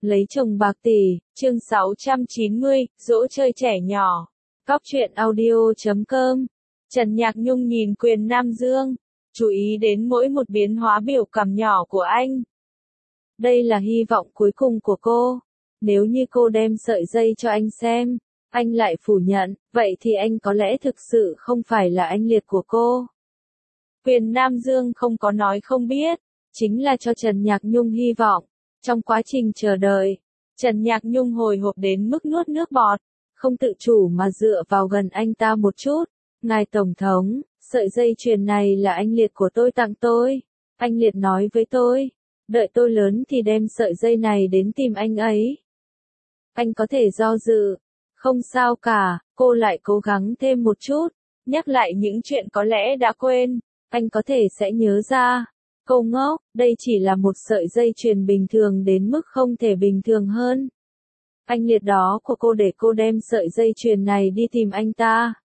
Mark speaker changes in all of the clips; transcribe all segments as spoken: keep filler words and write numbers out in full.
Speaker 1: Lấy chồng bạc tỷ, chương sáu trăm chín mươi, dỗ chơi trẻ nhỏ. Cóc truyện audio chấm com. Trần Nhạc Nhung nhìn Quyền Nam Dương, chú ý đến mỗi một biến hóa biểu cảm nhỏ của anh. Đây là hy vọng cuối cùng của cô. Nếu như cô đem sợi dây cho anh xem, anh lại phủ nhận, vậy thì anh có lẽ thực sự không phải là anh liệt của cô. Quyền Nam Dương không có nói không biết, chính là cho Trần Nhạc Nhung hy vọng. Trong quá trình chờ đợi, Trần Nhạc Nhung hồi hộp đến mức nuốt nước bọt, không tự chủ mà dựa vào gần anh ta một chút. Ngài Tổng thống, sợi dây chuyền này là anh liệt của tôi tặng tôi. Anh liệt nói với tôi, đợi tôi lớn thì đem sợi dây này đến tìm anh ấy. Anh có thể do dự. Không sao cả, cô lại cố gắng thêm một chút, nhắc lại những chuyện có lẽ đã quên, anh có thể sẽ nhớ ra. Cô ngốc, đây chỉ là một sợi dây chuyền bình thường đến mức không thể bình thường hơn. Anh liệt đó của cô để cô đem sợi dây chuyền này đi tìm anh ta.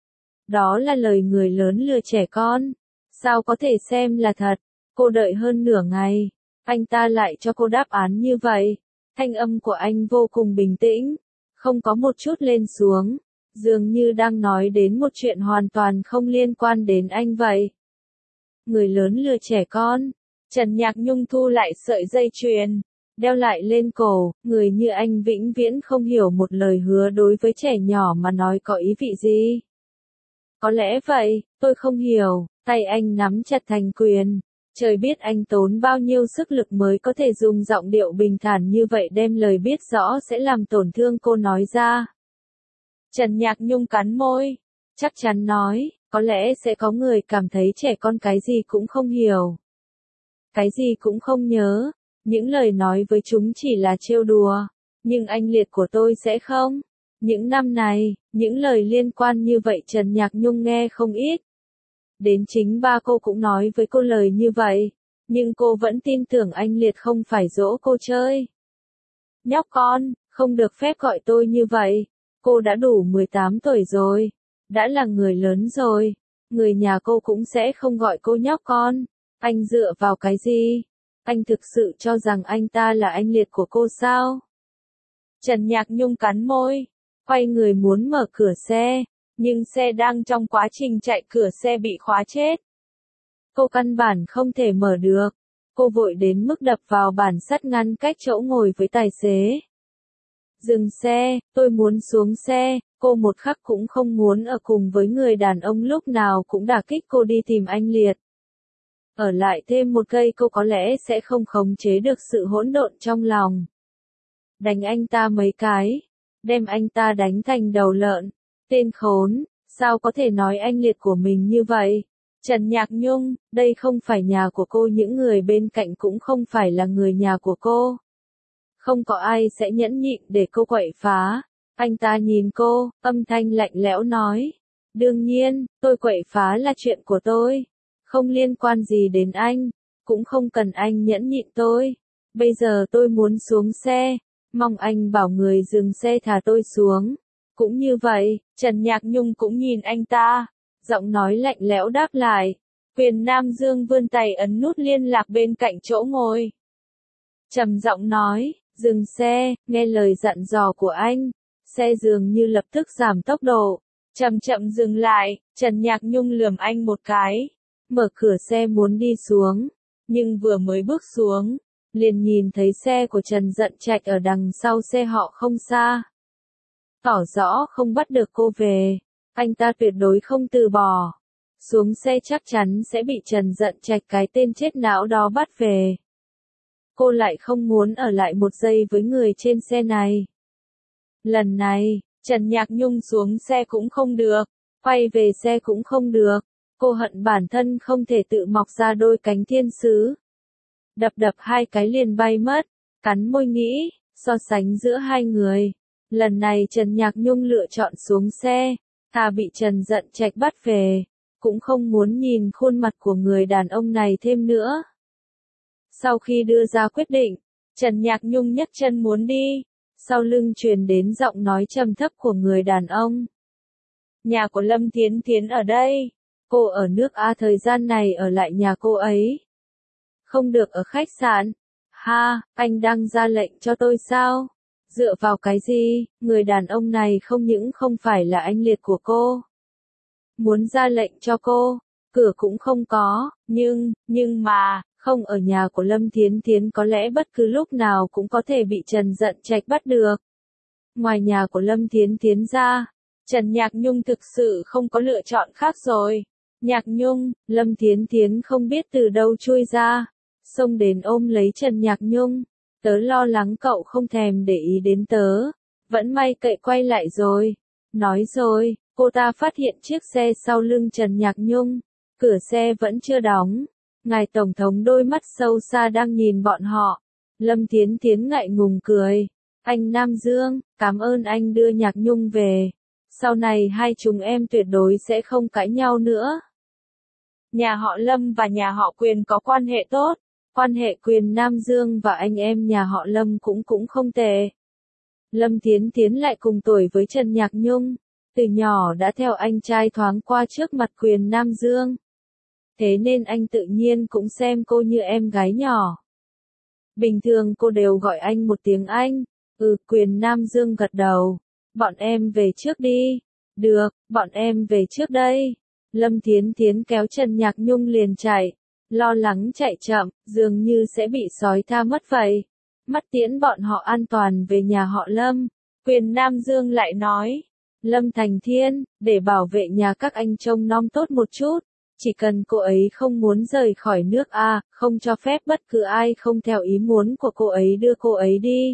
Speaker 1: Đó là lời người lớn lừa trẻ con. Sao có thể xem là thật? Cô đợi hơn nửa ngày, anh ta lại cho cô đáp án như vậy. Thanh âm của anh vô cùng bình tĩnh, không có một chút lên xuống, dường như đang nói đến một chuyện hoàn toàn không liên quan đến anh vậy. Người lớn lừa trẻ con. Trần Nhạc Nhung thu lại sợi dây chuyền, đeo lại lên cổ, người như anh vĩnh viễn không hiểu một lời hứa đối với trẻ nhỏ mà nói có ý vị gì. Có lẽ vậy, tôi không hiểu, tay anh nắm chặt thành quyền. Trời biết anh tốn bao nhiêu sức lực mới có thể dùng giọng điệu bình thản như vậy đem lời biết rõ sẽ làm tổn thương cô nói ra. Trần Nhạc Nhung cắn môi, chắc chắn nói, có lẽ sẽ có người cảm thấy trẻ con cái gì cũng không hiểu. Cái gì cũng không nhớ, những lời nói với chúng chỉ là trêu đùa, nhưng anh liệt của tôi sẽ không. Những năm này, những lời liên quan như vậy Trần Nhạc Nhung nghe không ít. Đến chính ba cô cũng nói với cô lời như vậy, nhưng cô vẫn tin tưởng anh liệt không phải dỗ cô chơi. Nhóc con, không được phép gọi tôi như vậy, cô đã đủ mười tám tuổi rồi, đã là người lớn rồi, người nhà cô cũng sẽ không gọi cô nhóc con. Anh dựa vào cái gì? Anh thực sự cho rằng anh ta là anh liệt của cô sao? Trần Nhạc Nhung cắn môi, quay người muốn mở cửa xe, nhưng xe đang trong quá trình chạy cửa xe bị khóa chết. Cô căn bản không thể mở được, cô vội đến mức đập vào bản sắt ngăn cách chỗ ngồi với tài xế. Dừng xe, tôi muốn xuống xe, cô một khắc cũng không muốn ở cùng với người đàn ông lúc nào cũng đả kích cô đi tìm anh liệt. Ở lại thêm một cây cô có lẽ sẽ không khống chế được sự hỗn độn trong lòng. Đánh anh ta mấy cái, đem anh ta đánh thành đầu lợn. Tên khốn, sao có thể nói anh liệt của mình như vậy? Trần Nhạc Nhung, đây không phải nhà của cô, những người bên cạnh cũng không phải là người nhà của cô. Không có ai sẽ nhẫn nhịn để cô quậy phá. Anh ta nhìn cô, âm thanh lạnh lẽo nói. Đương nhiên, tôi quậy phá là chuyện của tôi. Không liên quan gì đến anh, cũng không cần anh nhẫn nhịn tôi. Bây giờ tôi muốn xuống xe, mong anh bảo người dừng xe thả tôi xuống. Cũng như vậy, Trần Nhạc Nhung cũng nhìn anh ta, giọng nói lạnh lẽo đáp lại. Quyền Nam Dương vươn tay ấn nút liên lạc bên cạnh chỗ ngồi. Trầm giọng nói, dừng xe, nghe lời dặn dò của anh. Xe dường như lập tức giảm tốc độ, chậm chậm dừng lại, Trần Nhạc Nhung lườm anh một cái, mở cửa xe muốn đi xuống, nhưng vừa mới bước xuống, liền nhìn thấy xe của Trần Dận Trạch ở đằng sau xe họ không xa. Tỏ rõ không bắt được cô về, anh ta tuyệt đối không từ bỏ. Xuống xe chắc chắn sẽ bị Trần Dận Trạch cái tên chết não đó bắt về. Cô lại không muốn ở lại một giây với người trên xe này. Lần này, Trần Nhạc Nhung xuống xe cũng không được, quay về xe cũng không được. Cô hận bản thân không thể tự mọc ra đôi cánh thiên sứ. Đập đập hai cái liền bay mất, cắn môi nghĩ, so sánh giữa hai người. Lần này Trần Nhạc Nhung lựa chọn xuống xe, thà bị Trần Dận Trạch bắt về, cũng không muốn nhìn khuôn mặt của người đàn ông này thêm nữa. Sau khi đưa ra quyết định, Trần Nhạc Nhung nhấc chân muốn đi, sau lưng truyền đến giọng nói trầm thấp của người đàn ông. Nhà của Lâm Thiến Thiến ở đây, cô ở nước A thời gian này ở lại nhà cô ấy. Không được ở khách sạn. Ha, anh đang ra lệnh cho tôi sao? Dựa vào cái gì? Người đàn ông này không những không phải là anh liệt của cô. Muốn ra lệnh cho cô, cửa cũng không có, nhưng, nhưng mà, không ở nhà của Lâm Thiến Thiến có lẽ bất cứ lúc nào cũng có thể bị Trần Dận Trạch bắt được. Ngoài nhà của Lâm Thiến Thiến ra, Trần Nhạc Nhung thực sự không có lựa chọn khác rồi. Nhạc Nhung, Lâm Thiến Thiến không biết từ đâu chui ra, xông đến ôm lấy Trần Nhạc Nhung. Tớ lo lắng cậu không thèm để ý đến tớ. Vẫn may cậy quay lại rồi. Nói rồi, cô ta phát hiện chiếc xe sau lưng Trần Nhạc Nhung. Cửa xe vẫn chưa đóng. Ngài Tổng thống đôi mắt sâu xa đang nhìn bọn họ. Lâm Thiến Thiến ngại ngùng cười. Anh Nam Dương, cảm ơn anh đưa Nhạc Nhung về. Sau này hai chúng em tuyệt đối sẽ không cãi nhau nữa. Nhà họ Lâm và nhà họ Quyền có quan hệ tốt. Quan hệ Quyền Nam Dương và anh em nhà họ Lâm cũng cũng không tệ. Lâm Thiến Thiến lại cùng tuổi với Trần Nhạc Nhung. Từ nhỏ đã theo anh trai thoáng qua trước mặt Quyền Nam Dương. Thế nên anh tự nhiên cũng xem cô như em gái nhỏ. Bình thường cô đều gọi anh một tiếng anh. Ừ, Quyền Nam Dương gật đầu. Bọn em về trước đi. Được, bọn em về trước đây. Lâm Thiến Thiến kéo Trần Nhạc Nhung liền chạy. Lo lắng chạy chậm, dường như sẽ bị sói tha mất vậy. Mắt tiễn bọn họ an toàn về nhà họ Lâm. Quyền Nam Dương lại nói. Lâm Thành Thiên, để bảo vệ nhà các anh trông nom tốt một chút. Chỉ cần cô ấy không muốn rời khỏi nước A, không cho phép bất cứ ai không theo ý muốn của cô ấy đưa cô ấy đi.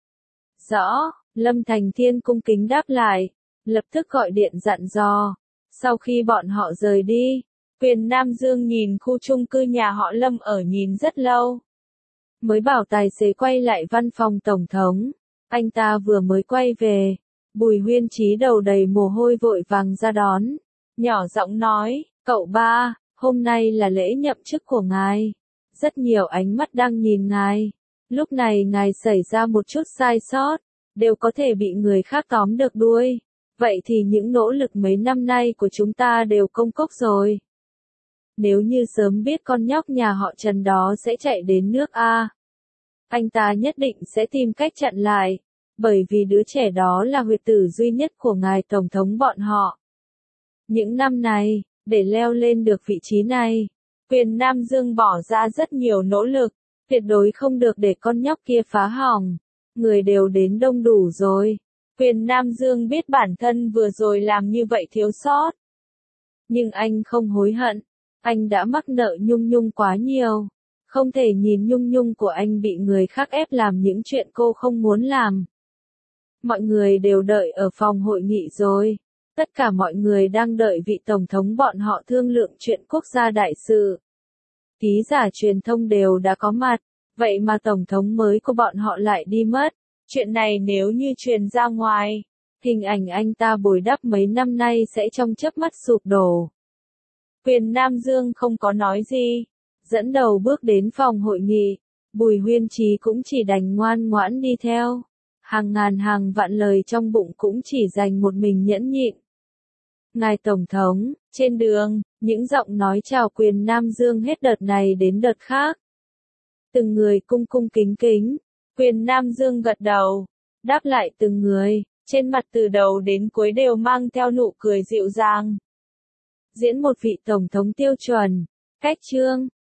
Speaker 1: Rõ, Lâm Thành Thiên cung kính đáp lại. Lập tức gọi điện dặn dò. Sau khi bọn họ rời đi, Quyền Nam Dương nhìn khu chung cư nhà họ Lâm ở nhìn rất lâu. Mới bảo tài xế quay lại văn phòng Tổng thống. Anh ta vừa mới quay về. Bùi Huyên Chí đầu đầy mồ hôi vội vàng ra đón. Nhỏ giọng nói, cậu ba, hôm nay là lễ nhậm chức của ngài. Rất nhiều ánh mắt đang nhìn ngài. Lúc này ngài xảy ra một chút sai sót, đều có thể bị người khác tóm được đuôi. Vậy thì những nỗ lực mấy năm nay của chúng ta đều công cốc rồi. Nếu như sớm biết con nhóc nhà họ Trần đó sẽ chạy đến nước A, anh ta nhất định sẽ tìm cách chặn lại, bởi vì đứa trẻ đó là huyệt tử duy nhất của ngài Tổng thống bọn họ. Những năm này, để leo lên được vị trí này, Quyền Nam Dương bỏ ra rất nhiều nỗ lực, tuyệt đối không được để con nhóc kia phá hỏng. Người đều đến đông đủ rồi. Quyền Nam Dương biết bản thân vừa rồi làm như vậy thiếu sót. Nhưng anh không hối hận. Anh đã mắc nợ Nhung Nhung quá nhiều. Không thể nhìn Nhung Nhung của anh bị người khác ép làm những chuyện cô không muốn làm. Mọi người đều đợi ở phòng hội nghị rồi. Tất cả mọi người đang đợi vị Tổng thống bọn họ thương lượng chuyện quốc gia đại sự. Ký giả truyền thông đều đã có mặt. Vậy mà Tổng thống mới của bọn họ lại đi mất. Chuyện này nếu như truyền ra ngoài, hình ảnh anh ta bồi đắp mấy năm nay sẽ trong chớp mắt sụp đổ. Quyền Nam Dương không có nói gì, dẫn đầu bước đến phòng hội nghị. Bùi Huyên Chí cũng chỉ đành ngoan ngoãn đi theo. Hàng ngàn hàng vạn lời trong bụng cũng chỉ dành một mình nhẫn nhịn. Ngài Tổng thống, trên đường, những giọng nói chào Quyền Nam Dương hết đợt này đến đợt khác. Từng người cung cung kính kính. Quyền Nam Dương gật đầu, đáp lại từng người, trên mặt từ đầu đến cuối đều mang theo nụ cười dịu dàng. Diễn một vị Tổng thống tiêu chuẩn, cách chương,